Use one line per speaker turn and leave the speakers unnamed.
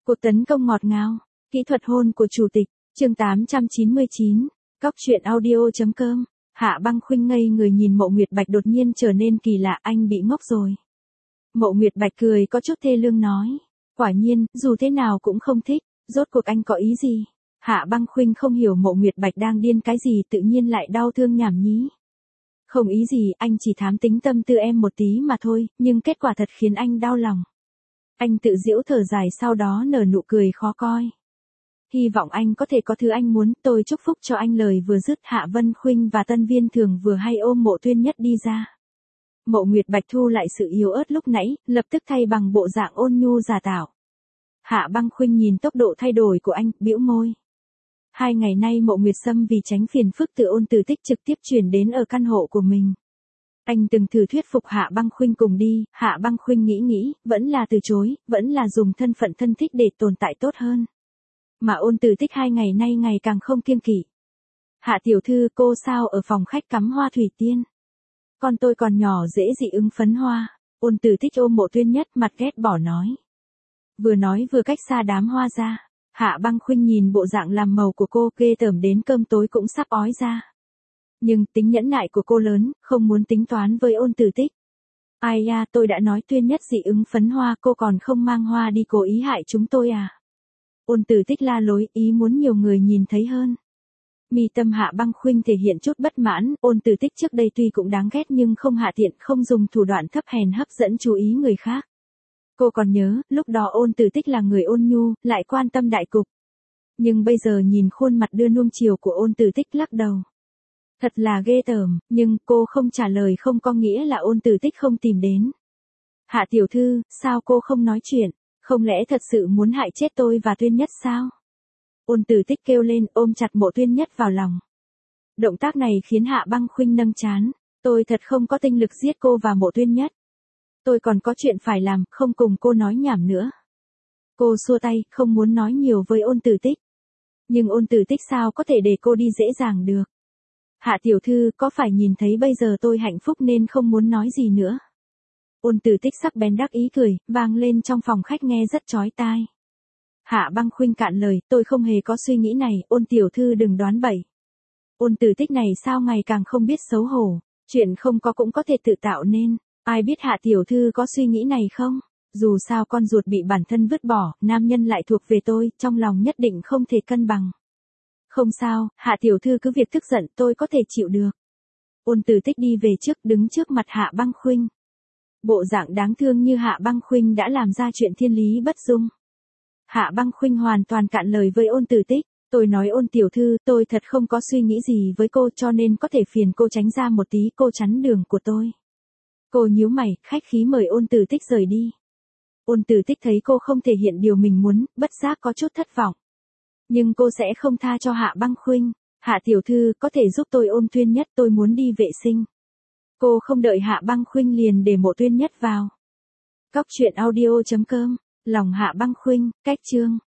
Cuộc tấn công ngọt ngào, kỹ thuật hôn của chủ tịch, chương 899, Cóc truyện audio.com. Hạ Băng Khuynh ngây người nhìn Mộ Nguyệt Bạch đột nhiên trở nên kỳ lạ, anh bị ngốc rồi. Mộ Nguyệt Bạch cười có chút thê lương nói, quả nhiên, dù thế nào cũng không thích, rốt cuộc anh có ý gì? Hạ Băng Khuynh không hiểu Mộ Nguyệt Bạch đang điên cái gì tự nhiên lại đau thương nhảm nhí. Không ý gì, anh chỉ thám tính tâm tư em một tí mà thôi, nhưng kết quả thật khiến anh đau lòng. Anh tự giễu thở dài sau đó nở nụ cười khó coi. Hy vọng anh có thể có thứ anh muốn, tôi chúc phúc cho anh. Lời vừa dứt Hạ Vân Khuynh và Tân Viên Thường vừa hay ôm Mộ Tuyên Nhất đi ra. Mộ Nguyệt Bạch thu lại sự yếu ớt lúc nãy, lập tức thay bằng bộ dạng ôn nhu giả tạo. Hạ Băng Khuynh nhìn tốc độ thay đổi của anh, bĩu môi. 2 ngày nay Mộ Nguyệt Sâm vì tránh phiền phức từ Ôn Tử Tích trực tiếp chuyển đến ở căn hộ của mình. Anh từng thử thuyết phục Hạ Băng Khuynh cùng đi, Hạ Băng Khuynh nghĩ, vẫn là từ chối, vẫn là dùng thân phận thân thích để tồn tại tốt hơn. Mà Ôn Tử Tích 2 ngày nay ngày càng không kiêng kỵ. Hạ tiểu thư, cô sao ở phòng khách cắm hoa thủy tiên? Con tôi còn nhỏ dễ dị ứng phấn hoa. Ôn Tử Tích ôm Mộ Tuyên Nhất mặt ghét bỏ nói. Vừa nói vừa cách xa đám hoa ra. Hạ Băng Khuynh nhìn bộ dạng làm màu của cô ghê tởm đến cơm tối cũng sắp ói ra. Nhưng tính nhẫn nại của cô lớn, không muốn tính toán với Ôn Tử Tích. Ai da, tôi đã nói Tuyên Nhất dị ứng phấn hoa, cô còn không mang hoa đi, cố ý hại chúng tôi à? Ôn Tử Tích la lối, ý muốn nhiều người nhìn thấy hơn. Mi tâm Hạ Băng Khuynh thể hiện chút bất mãn, Ôn Tử Tích trước đây tuy cũng đáng ghét nhưng không hạ tiện, không dùng thủ đoạn thấp hèn hấp dẫn chú ý người khác. Cô còn nhớ, lúc đó Ôn Tử Tích là người ôn nhu, lại quan tâm đại cục. Nhưng bây giờ nhìn khuôn mặt đưa nuông chiều của Ôn Tử Tích lắc đầu. Thật là ghê tởm, nhưng cô không trả lời không có nghĩa là Ôn Tử Tích không tìm đến. Hạ tiểu thư, sao cô không nói chuyện, không lẽ thật sự muốn hại chết tôi và Tuyên Nhất sao? Ôn Tử Tích kêu lên ôm chặt Mộ Tuyên Nhất vào lòng. Động tác này khiến Hạ Băng Khuynh nâng trán, tôi thật không có tinh lực giết cô và Mộ Tuyên Nhất. Tôi còn có chuyện phải làm, không cùng cô nói nhảm nữa. Cô xua tay, không muốn nói nhiều với Ôn Tử Tích. Nhưng Ôn Tử Tích sao có thể để cô đi dễ dàng được. Hạ tiểu thư, có phải nhìn thấy bây giờ tôi hạnh phúc nên không muốn nói gì nữa? Ôn Tử Tích sắc bén đắc ý cười, vang lên trong phòng khách nghe rất chói tai. Hạ Băng Khuynh cạn lời, tôi không hề có suy nghĩ này, Ôn tiểu thư đừng đoán bậy. Ôn Tử Tích này sao ngày càng không biết xấu hổ, chuyện không có cũng có thể tự tạo nên, ai biết Hạ tiểu thư có suy nghĩ này không? Dù sao con ruột bị bản thân vứt bỏ, nam nhân lại thuộc về tôi, trong lòng nhất định không thể cân bằng. Không sao, Hạ tiểu thư cứ việc tức giận, tôi có thể chịu được. Ôn Tử Tích đi về trước, đứng trước mặt Hạ Băng Khuynh. Bộ dạng đáng thương như Hạ Băng Khuynh đã làm ra chuyện thiên lý bất dung. Hạ Băng Khuynh hoàn toàn cạn lời với Ôn Tử Tích, tôi nói Ôn tiểu thư, tôi thật không có suy nghĩ gì với cô cho nên có thể phiền cô tránh ra một tí, cô chắn đường của tôi. Cô nhíu mày, khách khí mời Ôn Tử Tích rời đi. Ôn Tử Tích thấy cô không thể hiện điều mình muốn, bất giác có chút thất vọng. Nhưng cô sẽ không tha cho Hạ Băng Khuynh. Hạ tiểu thư, có thể giúp tôi ôm Tuyên Nhất, tôi muốn đi vệ sinh. Cô không đợi Hạ Băng Khuynh liền để Mộ Tuyên Nhất vào. Cóc truyện audio.com, lòng Hạ Băng Khuynh, cách chương.